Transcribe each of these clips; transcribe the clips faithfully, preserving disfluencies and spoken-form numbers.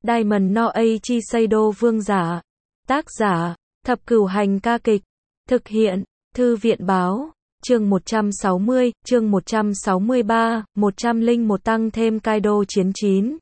Diamond no Eiichi Seido vương giả. Tác giả, Thập Cửu Hành ca kịch. Thực hiện, Thư viện báo. Chương một trăm sáu mươi, chương một trăm sáu mươi ba, một trăm lẻ một tăng thêm Kaido chiến chín.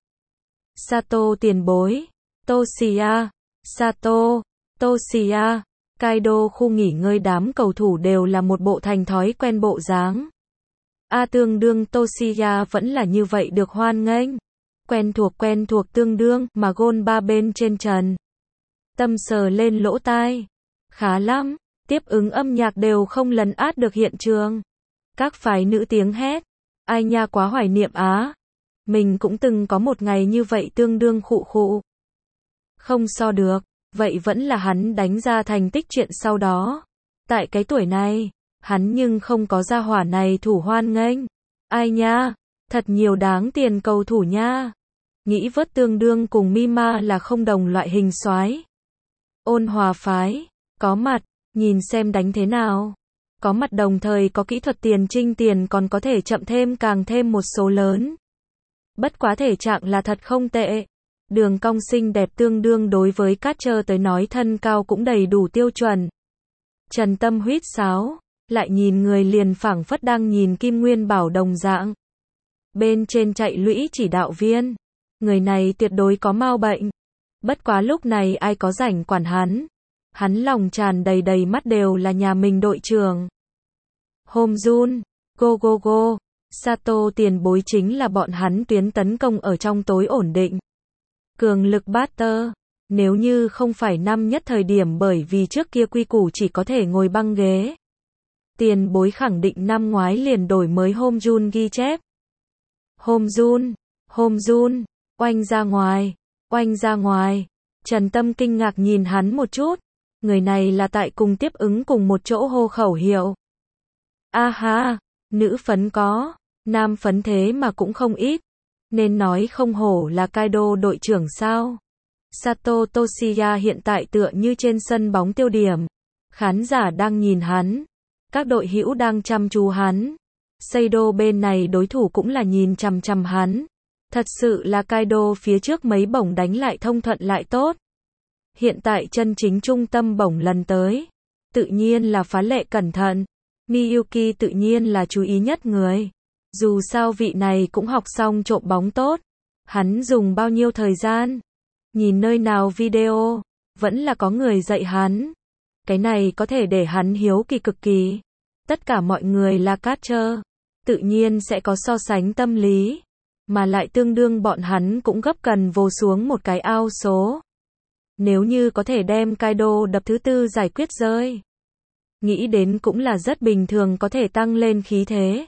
Sato tiền bối. Toshiya. Sato. Toshiya. Kaido khu nghỉ ngơi đám cầu thủ đều là một bộ thành thói quen bộ dáng. A tương đương Toshiya vẫn là như vậy được hoan nghênh. Quen thuộc quen thuộc tương đương mà gôn ba bên trên trần. Tâm sờ lên lỗ tai. Khá lắm, tiếp ứng âm nhạc đều không lấn át được hiện trường. Các phái nữ tiếng hét. Ai nha quá hoài niệm á. Mình cũng từng có một ngày như vậy tương đương khụ khụ. Không so được, vậy vẫn là hắn đánh ra thành tích chuyện sau đó. Tại cái tuổi này, hắn nhưng không có gia hỏa này thủ hoan nghênh. Ai nha, thật nhiều đáng tiền cầu thủ nha. Nghĩ vớt tương đương cùng Mima là không đồng loại hình soái. Ôn hòa phái, có mặt, nhìn xem đánh thế nào. Có mặt đồng thời có kỹ thuật tiền trinh tiền còn có thể chậm thêm càng thêm một số lớn. Bất quá thể trạng là thật không tệ. Đường cong xinh đẹp tương đương đối với Catcher tới nói thân cao cũng đầy đủ tiêu chuẩn. Trần Tâm huýt sáo, lại nhìn người liền phảng phất đang nhìn Kim Nguyên Bảo đồng dạng. Bên trên chạy lũy chỉ đạo viên. Người này tuyệt đối có mau bệnh. Bất quá lúc này ai có rảnh quản hắn. Hắn lòng tràn đầy đầy mắt đều là nhà mình đội trưởng. Homjun, go go go. Sato tiền bối chính là bọn hắn tuyến tấn công ở trong tối ổn định. Cường lực Butter. Nếu như không phải năm nhất thời điểm bởi vì trước kia quy củ chỉ có thể ngồi băng ghế. Tiền bối khẳng định năm ngoái liền đổi mới Homjun ghi chép. Homjun, Homjun, oanh ra ngoài, oanh ra ngoài. Trần Tâm kinh ngạc nhìn hắn một chút. Người này là tại cùng tiếp ứng cùng một chỗ hô khẩu hiệu. A ha, nữ phấn có, nam phấn thế mà cũng không ít. Nên nói không hổ là Kaido đội trưởng sao. Sato Toshiya hiện tại tựa như trên sân bóng tiêu điểm. Khán giả đang nhìn hắn. Các đội hữu đang chăm chú hắn. Seido bên này đối thủ cũng là nhìn chằm chằm hắn. Thật sự là Kaido phía trước mấy bổng đánh lại thông thuận lại tốt. Hiện tại chân chính trung tâm bổng lần tới. Tự nhiên là phá lệ cẩn thận. Miyuki tự nhiên là chú ý nhất người. Dù sao vị này cũng học xong trộm bóng tốt. Hắn dùng bao nhiêu thời gian? Nhìn nơi nào video, vẫn là có người dạy hắn. Cái này có thể để hắn hiếu kỳ cực kỳ. Tất cả mọi người là catcher, tự nhiên sẽ có so sánh tâm lý. Mà lại tương đương bọn hắn cũng gấp cần vồ xuống một cái ao số. Nếu như có thể đem Kaido đập thứ tư giải quyết rơi. Nghĩ đến cũng là rất bình thường có thể tăng lên khí thế.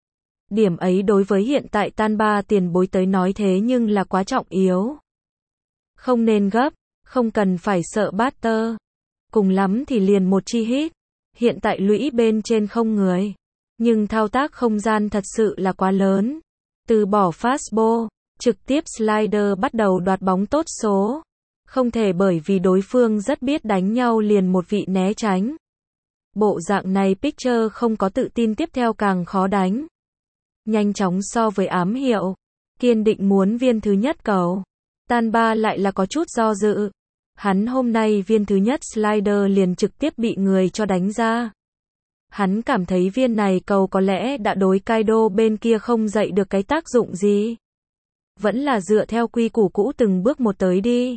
Điểm ấy đối với hiện tại tan ba tiền bối tới nói thế nhưng là quá trọng yếu. Không nên gấp, không cần phải sợ Butter. Cùng lắm thì liền một chi hit. Hiện tại lũy bên trên không người. Nhưng thao tác không gian thật sự là quá lớn. Từ bỏ fastball, trực tiếp slider bắt đầu đoạt bóng tốt số. Không thể bởi vì đối phương rất biết đánh nhau liền một vị né tránh. Bộ dạng này Pitcher không có tự tin tiếp theo càng khó đánh. Nhanh chóng so với ám hiệu. Kiên định muốn viên thứ nhất cầu. Tan ba lại là có chút do dự. Hắn hôm nay viên thứ nhất slider liền trực tiếp bị người cho đánh ra. Hắn cảm thấy viên này cầu có lẽ đã đối Kaido bên kia không dậy được cái tác dụng gì. Vẫn là dựa theo quy củ cũ từng bước một tới đi.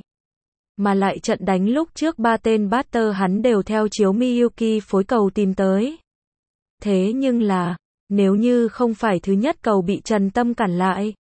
Mà lại trận đánh lúc trước ba tên batter hắn đều theo chiếu Miyuki phối cầu tìm tới. Thế nhưng là, nếu như không phải thứ nhất cầu bị Trần Tâm cản lại.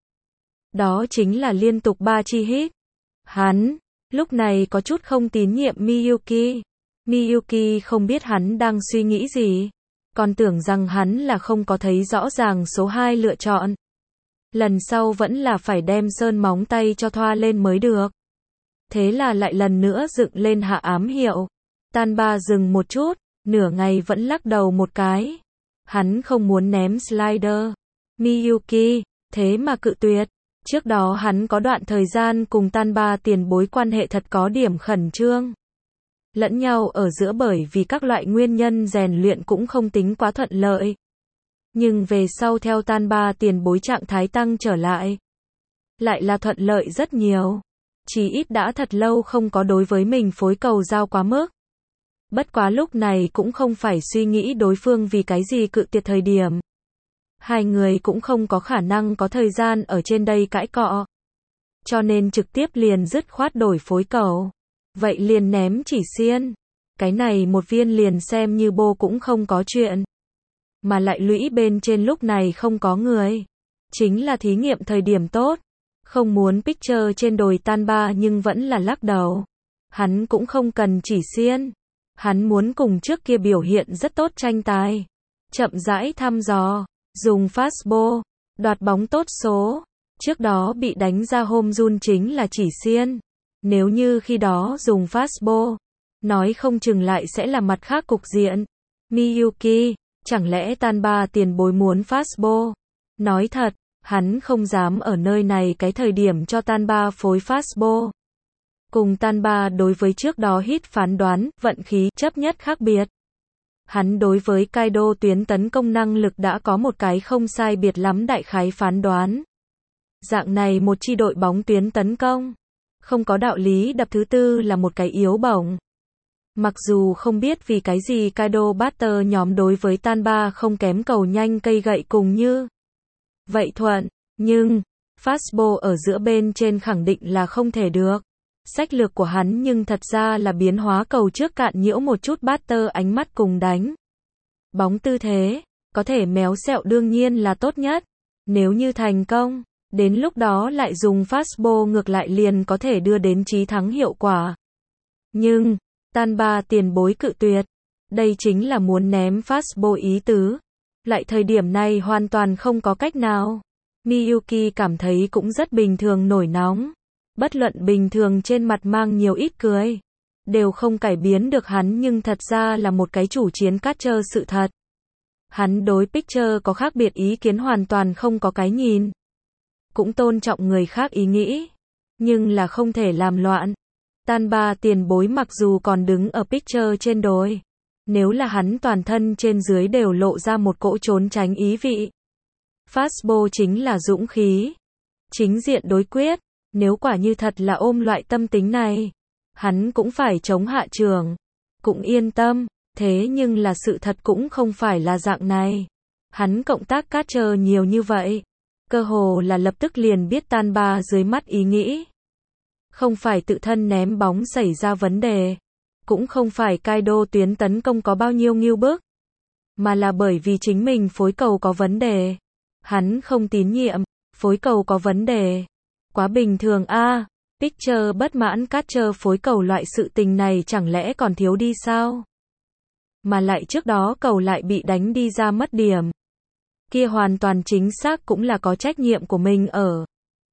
Đó chính là liên tục ba chi hit. Hắn, lúc này có chút không tín nhiệm Miyuki. Miyuki không biết hắn đang suy nghĩ gì. Còn tưởng rằng hắn là không có thấy rõ ràng số hai lựa chọn. Lần sau vẫn là phải đem sơn móng tay cho thoa lên mới được. Thế là lại lần nữa dựng lên hạ ám hiệu. Tan ba dừng một chút, nửa ngày vẫn lắc đầu một cái. Hắn không muốn ném slider. Miyuki, thế mà cự tuyệt. Trước đó hắn có đoạn thời gian cùng tan ba tiền bối quan hệ thật có điểm khẩn trương. Lẫn nhau ở giữa bởi vì các loại nguyên nhân rèn luyện cũng không tính quá thuận lợi. Nhưng về sau theo tan ba tiền bối trạng thái tăng trở lại. Lại là thuận lợi rất nhiều. Chí ít đã thật lâu không có đối với mình phối cầu giao quá mức. Bất quá lúc này cũng không phải suy nghĩ đối phương vì cái gì cự tuyệt thời điểm. Hai người cũng không có khả năng có thời gian ở trên đây cãi cọ. Cho nên trực tiếp liền dứt khoát đổi phối cầu. Vậy liền ném chỉ xiên. Cái này một viên liền xem như bô cũng không có chuyện. Mà lại lũy bên trên lúc này không có người. Chính là thí nghiệm thời điểm tốt. Không muốn picture trên đồi tan ba nhưng vẫn là lắc đầu. Hắn cũng không cần chỉ xiên. Hắn muốn cùng trước kia biểu hiện rất tốt tranh tài. Chậm rãi thăm dò. Dùng fastball. Đoạt bóng tốt số. Trước đó bị đánh ra home run chính là chỉ xiên. Nếu như khi đó dùng fastball, nói không chừng lại sẽ là mặt khác cục diện. Miyuki, chẳng lẽ tan ba tiền bối muốn fastball? Nói thật, hắn không dám ở nơi này cái thời điểm cho tan ba phối fastball. Cùng tan ba đối với trước đó hit phán đoán, vận khí, chấp nhất khác biệt. Hắn đối với Kaido tuyến tấn công năng lực đã có một cái không sai biệt lắm đại khái phán đoán. Dạng này một chi đội bóng tuyến tấn công, không có đạo lý đập thứ tư là một cái yếu bổng. Mặc dù không biết vì cái gì Kaido batter nhóm đối với tan ba không kém cầu nhanh cây gậy cùng như vậy thuận, nhưng fastball ở giữa bên trên khẳng định là không thể được. Sách lược của hắn nhưng thật ra là biến hóa cầu trước cạn nhiễu một chút batter ánh mắt cùng đánh bóng tư thế, có thể méo xẹo đương nhiên là tốt nhất. Nếu như thành công, đến lúc đó lại dùng fastball ngược lại liền có thể đưa đến chí thắng hiệu quả. Nhưng, tan ba tiền bối cự tuyệt. Đây chính là muốn ném fastball ý tứ. Lại thời điểm này hoàn toàn không có cách nào. Miyuki cảm thấy cũng rất bình thường nổi nóng. Bất luận bình thường trên mặt mang nhiều ít cười. Đều không cải biến được hắn nhưng thật ra là một cái chủ chiến catcher sự thật. Hắn đối pitcher có khác biệt ý kiến hoàn toàn không có cái nhìn. Cũng tôn trọng người khác ý nghĩ. Nhưng là không thể làm loạn. Tan ba tiền bối mặc dù còn đứng ở pitcher trên đồi. Nếu là hắn toàn thân trên dưới đều lộ ra một cỗ trốn tránh ý vị. Fastball chính là dũng khí. Chính diện đối quyết. Nếu quả như thật là ôm loại tâm tính này, hắn cũng phải chống hạ trường. Cũng yên tâm. Thế nhưng là sự thật cũng không phải là dạng này. Hắn cộng tác catcher nhiều như vậy. Cơ hồ là lập tức liền biết tan ba dưới mắt ý nghĩ. Không phải tự thân ném bóng xảy ra vấn đề. Cũng không phải Kaido tuyến tấn công có bao nhiêu nghiêu bức. Mà là bởi vì chính mình phối cầu có vấn đề. Hắn không tín nhiệm. Phối cầu có vấn đề. Quá bình thường a à, pitcher bất mãn catcher phối cầu loại sự tình này chẳng lẽ còn thiếu đi sao? Mà lại trước đó cầu lại bị đánh đi ra mất điểm. Kia hoàn toàn chính xác cũng là có trách nhiệm của mình ở.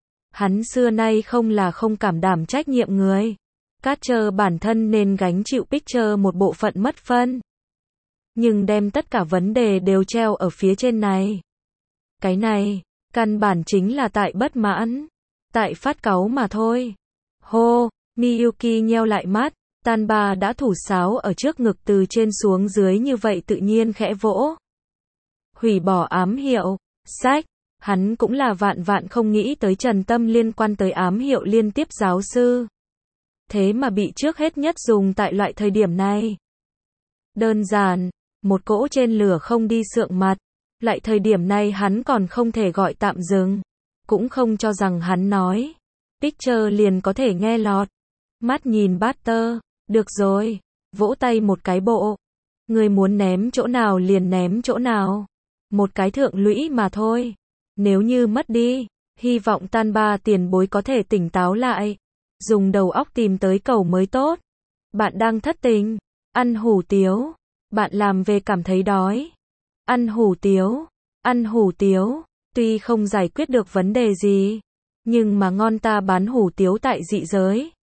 Hắn xưa nay không là không cảm đảm trách nhiệm người. Catcher bản thân nên gánh chịu pitcher một bộ phận mất phân. Nhưng đem tất cả vấn đề đều treo ở phía trên này. Cái này, căn bản chính là tại bất mãn. Tại phát cáu mà thôi. Hô, Miyuki nheo lại mắt. Tan ba đã thủ sáo ở trước ngực từ trên xuống dưới như vậy tự nhiên khẽ vỗ. Hủy bỏ ám hiệu. Sách. Hắn cũng là vạn vạn không nghĩ tới Trần Tâm liên quan tới ám hiệu liên tiếp giáo sư. Thế mà bị trước hết nhất dùng tại loại thời điểm này. Đơn giản. Một cỗ trên lửa không đi sượng mặt. Lại thời điểm này hắn còn không thể gọi tạm dừng. Cũng không cho rằng hắn nói. Pitcher liền có thể nghe lọt. Mắt nhìn batter. Được rồi. Vỗ tay một cái bộ. Người muốn ném chỗ nào liền ném chỗ nào. Một cái thượng lũy mà thôi. Nếu như mất đi. Hy vọng tan ba tiền bối có thể tỉnh táo lại. Dùng đầu óc tìm tới cầu mới tốt. Bạn đang thất tình. Ăn hủ tiếu. Bạn làm về cảm thấy đói. Ăn hủ tiếu. Ăn hủ tiếu. Tuy không giải quyết được vấn đề gì. Nhưng mà ngon ta bán hủ tiếu tại dị giới.